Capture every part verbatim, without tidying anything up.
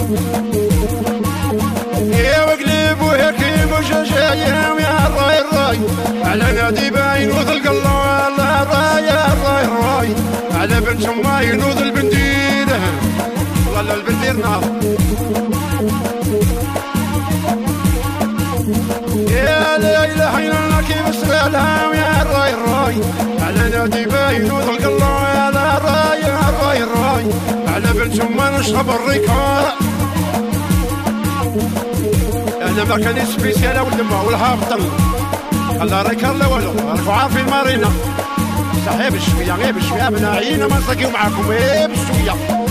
يا وقلب وهيك وشجايا ويا الراي الراي على نادي باين وذل الله الراي الراي الراي على بن شماين وذل بندير والله البندير نار يا لا اله الا الله كيف السلام يا الراي الراي على نادي باين وذل الله يا الراي الراي الراي على بن شمان نشرب الريكار انا ما كان سبيسيال والدماء والهابط الله ريكار لا والو راكو عارفين مارينا صحيح بشويه غير بشويه بناعينا ما نسقيو معاكم غير بشويه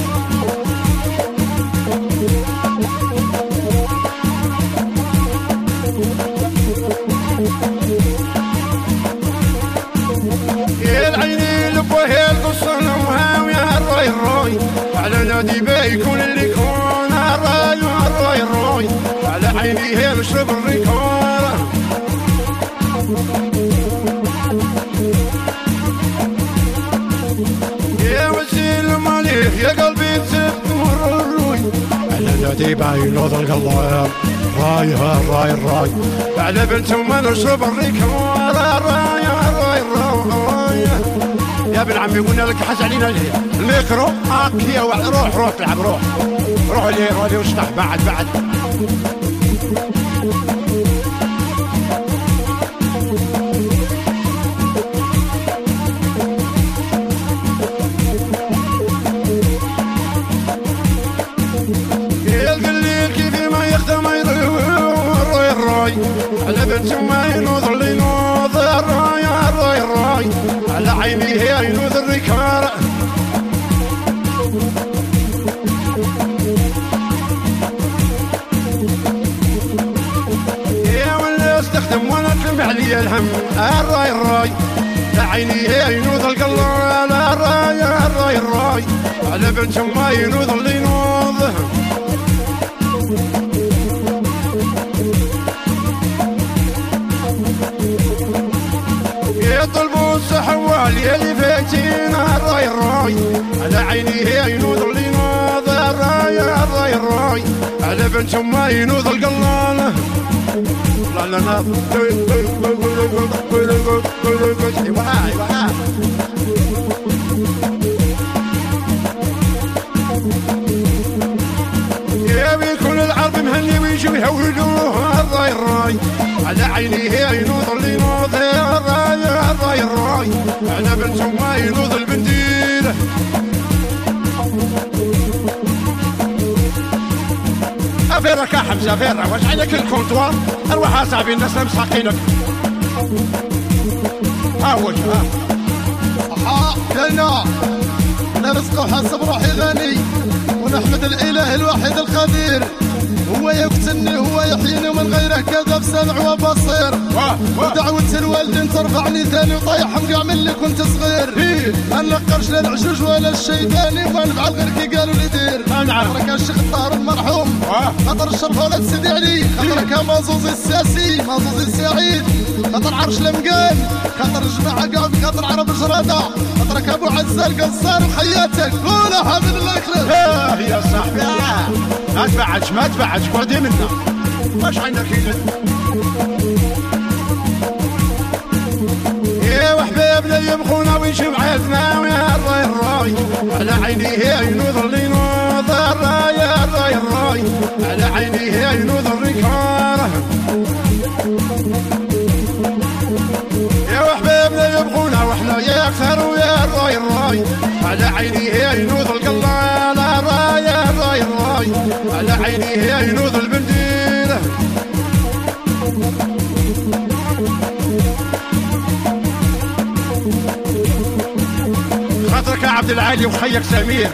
يا العيني لبوه القصن وهاوي الراي الراي على نادي بيكون اللي يكون الراي الراي الراي على عيني هي نشرب الريكار يا وزيل ماليه يا قلبي تسب نور الروي على نادي باين وضل الله راي الراي الراي على بنتهم نشرب الريكار الراي الراي الراي يا ابن عمي قلنا لك حاج علينا الميكرو هاكيا روح روح تلعب روح روح ليه روح ليه واشطح بعد بعد يا القليل كيف ما يخدم الراي الراي على بنت ما ينوض اللي ينوض الراي الراي الراي على عيني هي ينوض الركار يا ولا استخدم وانا تلم علي الهم الراي الراي على عيني هي ينوض القلب الراي الراي الراي على بنت ما ينوض اللي ينوض يطلبوا السحوال يلي فاتين الراي الراي على عيني هي ينوض اللي ينوض الراي الراي الراي على بنت ما ينوض القلال لا لا لا يا بيكون العرض مهني ويجي يهولوه الراي الراي على عيني هي ينوض اللي ينوض الراي الراي الراي على بنت ما ينوض البنديل افيرك يا حمزه افيرك واش عندك الكونتوار اروح اصاحبي الناس مساقينك ها وجه ها ها كلنا نرزق وحسب روحي غني ونحمد الاله الواحد القدير هو يقتلني هو يحييني ومن غيره كذا بسمع وبصير ودعوة الوالدين ترفعني ثاني وطايح مقع من اللي كنت صغير ما نلقرش لا العجوج ولا الشيطاني وما نفعل غير كي قالوا لي دير خاطرك الشيخ الطاهر المرحوم خاطر الشرف ولا سيدي علي خاطرك مازوزي السياسي مازوزي السعيد خاطر عرش المقال خاطر الجماعة قاعد خاطر عرب الجرادة خاطرك ابو عزة القصار وحياتك قولها حامد الله يكرمك يا صاحبي ما تبعدش ما تبعدش قعدي منا واش عندك يا وحبابنا يبخونا ويجمعاتنا ويا الراي الراي على عيني هي ينوض اللي ينوض الراي الراي الراي على عيني هي ينوض الركار يا وحبابنا يبخونا واحنا يكثر ويا الراي الراي على عيني هي ينوض القلال الراي الراي الراي على عيني هي ينوض البندير خاطرك يا عبد العالي وخيك سمير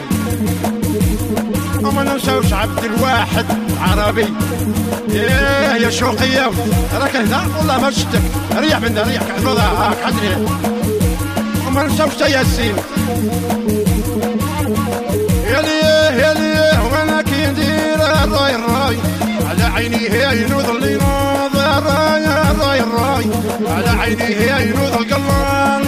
وما ننساوش عبد الواحد عربي ايه يا شوقية راك هنا والله ما شفتك ريح منا ريح كحلوضة هاك حدري وما ننساوش ياسين يا ليه يا ليه وانا كي ندير الراي الراي على عيني هي ينوض اللي ينوض الراي الراي الراي على عيني هي ينوض القلال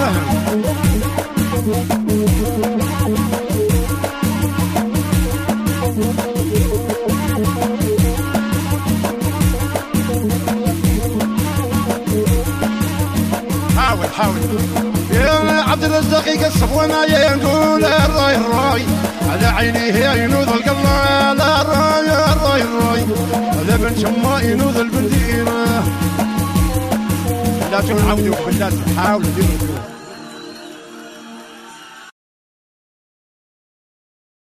حاول يا عبد الرزاق يقصف وانا يقول الراي الراي على عينيه ينوض القلب على الراي الراي الراي على بن شما ينوض البنديره لا تعودوا بالله حاولوا ديروا